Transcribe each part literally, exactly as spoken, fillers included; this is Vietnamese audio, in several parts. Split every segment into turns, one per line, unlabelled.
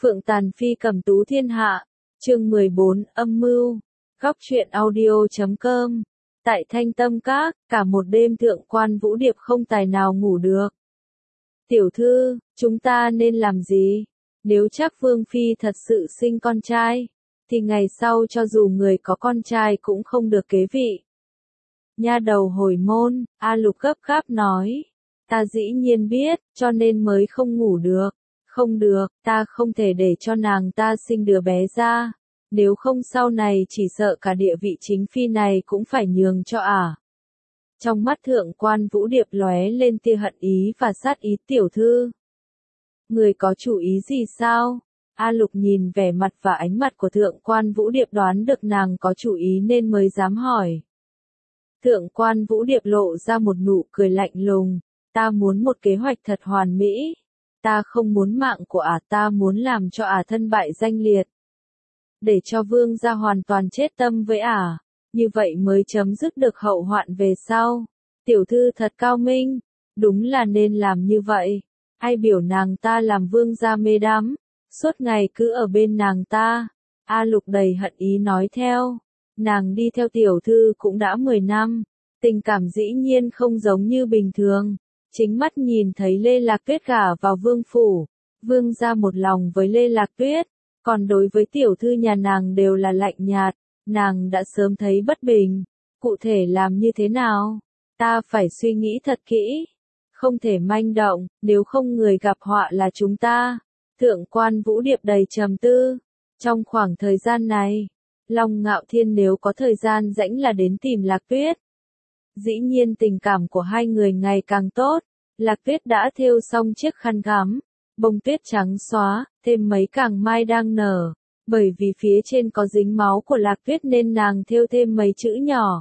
Phượng Tàn Phi cầm tú thiên hạ, chương mười bốn, âm mưu, góc truyện audio chấm com. Tại Thanh Tâm Các, cả một đêm Thượng quan Vũ Điệp không tài nào ngủ được. Tiểu thư, chúng ta nên làm gì? Nếu chắc Vương Phi thật sự sinh con trai, thì ngày sau cho dù người có con trai cũng không được kế vị. Nha đầu hồi môn, A Lục gấp gáp nói. Ta dĩ nhiên biết, cho nên mới không ngủ được. Không được, ta không thể để cho nàng ta sinh đứa bé ra. Nếu không sau này chỉ sợ cả địa vị chính phi này cũng phải nhường cho ả. À. Trong mắt Thượng quan Vũ Điệp lóe lên tia hận ý và sát ý. Tiểu thư, người có chủ ý gì sao? A Lục nhìn vẻ mặt và ánh mặt của Thượng quan Vũ Điệp đoán được nàng có chủ ý nên mới dám hỏi. Thượng quan Vũ Điệp lộ ra một nụ cười lạnh lùng. Ta muốn một kế hoạch thật hoàn mỹ. Ta không muốn mạng của ả, ta muốn làm cho ả thân bại danh liệt. Để cho vương gia hoàn toàn chết tâm với ả, như vậy mới chấm dứt được hậu hoạn về sau. Tiểu thư thật cao minh, đúng là nên làm như vậy. Ai biểu nàng ta làm vương gia mê đắm, suốt ngày cứ ở bên nàng ta. A Lục đầy hận ý nói theo, nàng đi theo tiểu thư cũng đã mười năm, tình cảm dĩ nhiên không giống như bình thường. Chính mắt nhìn thấy Lê Lạc Tuyết gả vào vương phủ, vương gia một lòng với Lê Lạc Tuyết, còn đối với tiểu thư nhà nàng đều là lạnh nhạt, nàng đã sớm thấy bất bình. Cụ thể làm như thế nào? Ta phải suy nghĩ thật kỹ, không thể manh động, nếu không người gặp họa là chúng ta. Thượng quan Vũ Điệp đầy trầm tư. Trong khoảng thời gian này, Long Ngạo Thiên nếu có thời gian rảnh là đến tìm Lạc Tuyết. Dĩ nhiên tình cảm của hai người ngày càng tốt. Lạc Tuyết đã thêu xong chiếc khăn gắm, bông tuyết trắng xóa, thêm mấy càng mai đang nở. Bởi vì phía trên có dính máu của Lạc Tuyết nên nàng thêu thêm mấy chữ nhỏ.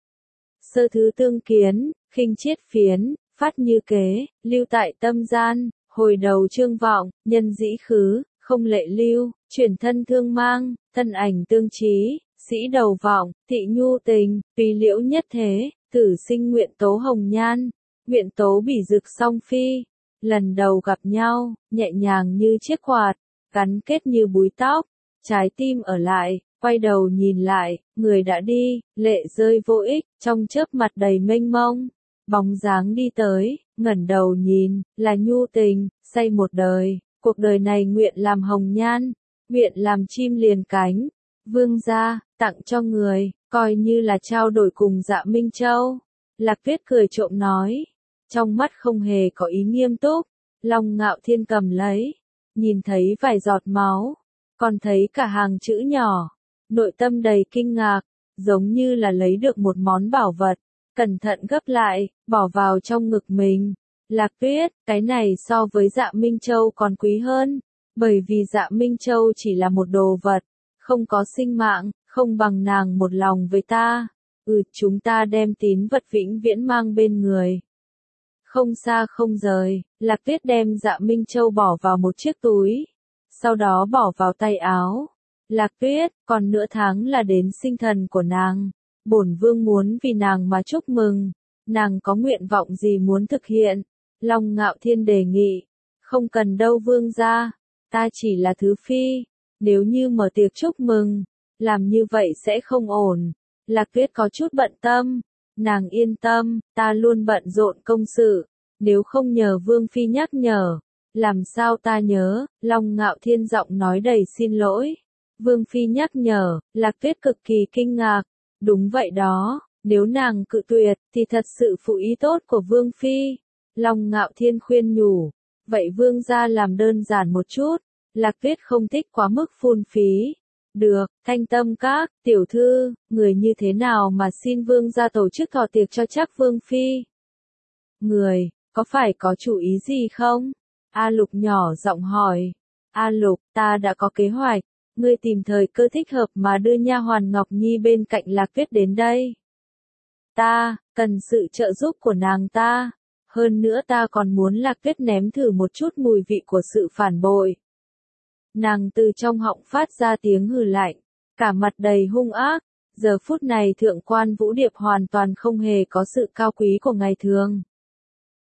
Sơ thứ tương kiến, khinh chiết phiến, phát như kế, lưu tại tâm gian, hồi đầu trương vọng, nhân dĩ khứ, không lệ lưu, chuyển thân thương mang, thân ảnh tương trí, sĩ đầu vọng, thị nhu tình, tùy liễu nhất thế, tử sinh nguyện tố hồng nhan. Nguyện tố bỉ dực song phi, lần đầu gặp nhau, nhẹ nhàng như chiếc quạt, gắn kết như búi tóc, trái tim ở lại, quay đầu nhìn lại, người đã đi, lệ rơi vô ích, trong chớp mặt đầy mênh mông, bóng dáng đi tới, ngẩng đầu nhìn, là nhu tình, say một đời, cuộc đời này nguyện làm hồng nhan, nguyện làm chim liền cánh, vương gia, tặng cho người, coi như là trao đổi cùng Dạ Minh Châu. Lạc Tuyết cười trộm nói. Trong mắt không hề có ý nghiêm túc, Long Ngạo Thiên cầm lấy, nhìn thấy vài giọt máu, còn thấy cả hàng chữ nhỏ, nội tâm đầy kinh ngạc, giống như là lấy được một món bảo vật, cẩn thận gấp lại, bỏ vào trong ngực mình. Lạc Tuyết, cái này so với Dạ Minh Châu còn quý hơn, bởi vì Dạ Minh Châu chỉ là một đồ vật, không có sinh mạng, không bằng nàng một lòng với ta. Ừ, chúng ta đem tín vật vĩnh viễn mang bên người. Không xa không rời, Lạc Tuyết đem Dạ Minh Châu bỏ vào một chiếc túi, sau đó bỏ vào tay áo. Lạc Tuyết, còn nửa tháng là đến sinh thần của nàng, bổn vương muốn vì nàng mà chúc mừng, nàng có nguyện vọng gì muốn thực hiện? Long Ngạo Thiên đề nghị, không cần đâu vương gia, ta chỉ là thứ phi, nếu như mở tiệc chúc mừng, làm như vậy sẽ không ổn. Lạc Tuyết có chút bận tâm. Nàng yên tâm, ta luôn bận rộn công sự, nếu không nhờ Vương Phi nhắc nhở, làm sao ta nhớ, Long Ngạo Thiên giọng nói đầy xin lỗi. Vương Phi nhắc nhở, Lạc Tuyết cực kỳ kinh ngạc, đúng vậy đó, nếu nàng cự tuyệt, thì thật sự phụ ý tốt của Vương Phi. Long Ngạo Thiên khuyên nhủ, vậy Vương gia làm đơn giản một chút, Lạc Tuyết không thích quá mức phung phí. Được, Thanh Tâm Các, tiểu thư, người như thế nào mà xin vương gia tổ chức thọ tiệc cho chắc Vương Phi? Người, có phải có chủ ý gì không? A Lục nhỏ giọng hỏi. A Lục, ta đã có kế hoạch, ngươi tìm thời cơ thích hợp mà đưa nha hoàn Ngọc Nhi bên cạnh Lạc Tuyết đến đây. Ta, cần sự trợ giúp của nàng ta, hơn nữa ta còn muốn Lạc Tuyết nếm thử một chút mùi vị của sự phản bội. Nàng từ trong họng phát ra tiếng hừ lạnh, cả mặt đầy hung ác. Giờ phút này Thượng quan Vũ Điệp hoàn toàn không hề có sự cao quý của ngày thường.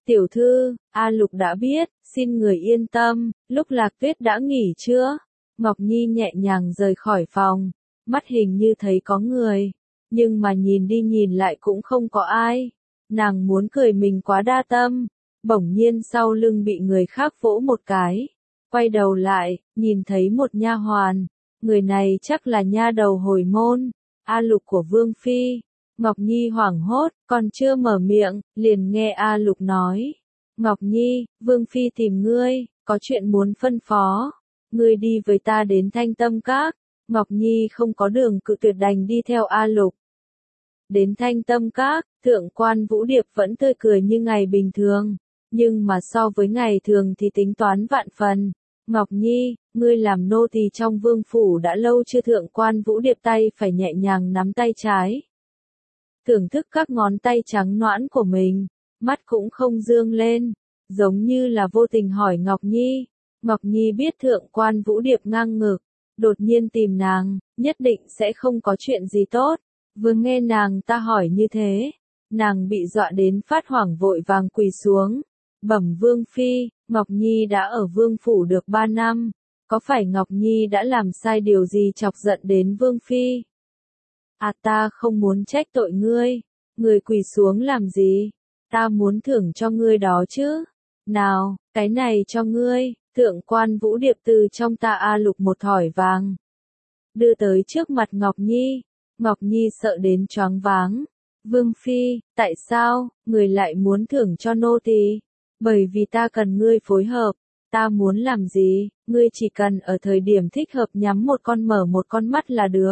Tiểu thư, A Lục đã biết, xin người yên tâm, lúc Lạc Tuyết đã nghỉ chưa? Ngọc Nhi nhẹ nhàng rời khỏi phòng, mắt hình như thấy có người, nhưng mà nhìn đi nhìn lại cũng không có ai. Nàng muốn cười mình quá đa tâm, bỗng nhiên sau lưng bị người khác vỗ một cái. Quay đầu lại, nhìn thấy một nha hoàn, người này chắc là nha đầu hồi môn, A Lục của Vương Phi. Ngọc Nhi hoảng hốt, còn chưa mở miệng, liền nghe A Lục nói. Ngọc Nhi, Vương Phi tìm ngươi, có chuyện muốn phân phó. Ngươi đi với ta đến Thanh Tâm Các. Ngọc Nhi không có đường cự tuyệt đành đi theo A Lục. Đến Thanh Tâm Các, thượng quan Vũ Điệp vẫn tươi cười như ngày bình thường, nhưng mà so với ngày thường thì tính toán vạn phần. Ngọc Nhi, ngươi làm nô tỳ trong vương phủ đã lâu chưa? Thượng quan Vũ Điệp tay phải nhẹ nhàng nắm tay trái. Thưởng thức các ngón tay trắng nõn của mình, mắt cũng không dương lên, giống như là vô tình hỏi Ngọc Nhi. Ngọc Nhi biết thượng quan Vũ Điệp ngang ngược, đột nhiên tìm nàng, nhất định sẽ không có chuyện gì tốt. Vừa nghe nàng ta hỏi như thế, nàng bị dọa đến phát hoảng vội vàng quỳ xuống. Bẩm Vương Phi, Ngọc Nhi đã ở vương phủ được ba năm, có phải Ngọc Nhi đã làm sai điều gì chọc giận đến Vương Phi? À, ta không muốn trách tội ngươi, ngươi quỳ xuống làm gì? Ta muốn thưởng cho ngươi đó chứ. Nào, cái này cho ngươi. Thượng quan Vũ Điệp từ trong ta A Lục một thỏi vàng, đưa tới trước mặt Ngọc Nhi. Ngọc Nhi sợ đến choáng váng. Vương Phi, tại sao, người lại muốn thưởng cho nô tỳ? Bởi vì ta cần ngươi phối hợp. Ta muốn làm gì, ngươi chỉ cần ở thời điểm thích hợp nhắm một con mở một con mắt là được.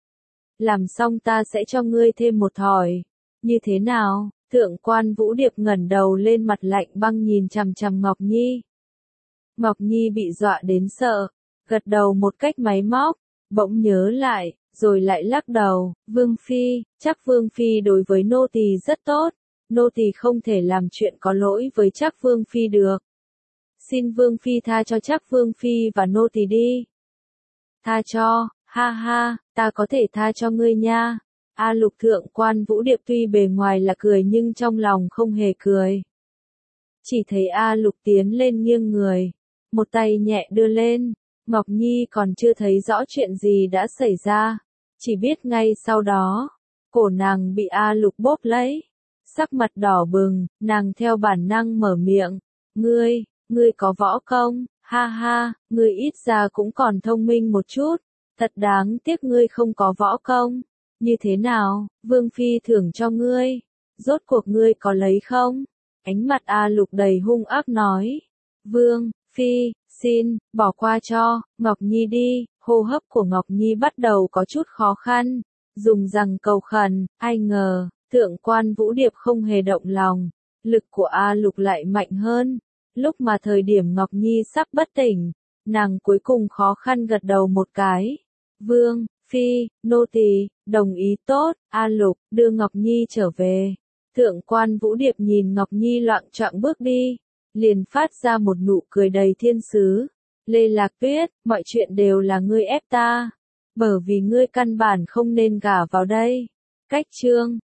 Làm xong ta sẽ cho ngươi thêm một thỏi. Như thế nào? Thượng quan Vũ Điệp ngẩng đầu lên, mặt lạnh băng nhìn chằm chằm Ngọc Nhi. Ngọc Nhi bị dọa đến sợ, gật đầu một cách máy móc, bỗng nhớ lại, rồi lại lắc đầu. Vương Phi, chắc Vương Phi đối với nô tỳ rất tốt, nô tỳ không thể làm chuyện có lỗi với chắc Vương Phi được. Xin Vương Phi tha cho chắc Vương Phi và nô tỳ đi. Tha cho, ha ha, ta có thể tha cho ngươi nha. A Lục. Thượng quan Vũ Điệp tuy bề ngoài là cười nhưng trong lòng không hề cười. Chỉ thấy A Lục tiến lên nghiêng người, một tay nhẹ đưa lên. Ngọc Nhi còn chưa thấy rõ chuyện gì đã xảy ra, chỉ biết ngay sau đó, cổ nàng bị A Lục bóp lấy. Sắc mặt đỏ bừng, nàng theo bản năng mở miệng. Ngươi, ngươi có võ công, ha ha, ngươi ít ra cũng còn thông minh một chút. Thật đáng tiếc ngươi không có võ công. Như thế nào, Vương Phi thưởng cho ngươi, rốt cuộc ngươi có lấy không? Ánh mặt A Lục đầy hung ác nói. Vương Phi, xin, bỏ qua cho, Ngọc Nhi đi. Hô hấp của Ngọc Nhi bắt đầu có chút khó khăn, dùng răng cầu khẩn. Ai ngờ, thượng quan Vũ Điệp không hề động lòng, lực của A Lục lại mạnh hơn. Lúc mà thời điểm Ngọc Nhi sắp bất tỉnh, nàng cuối cùng khó khăn gật đầu một cái. Vương Phi, nô tỳ đồng ý. Tốt. A Lục, đưa Ngọc Nhi trở về. Thượng quan Vũ Điệp nhìn Ngọc Nhi loạng choạng bước đi, liền phát ra một nụ cười đầy thiên sứ. Lê Lạc Tuyết, mọi chuyện đều là ngươi ép ta, bởi vì ngươi căn bản không nên gả vào đây. Cách chương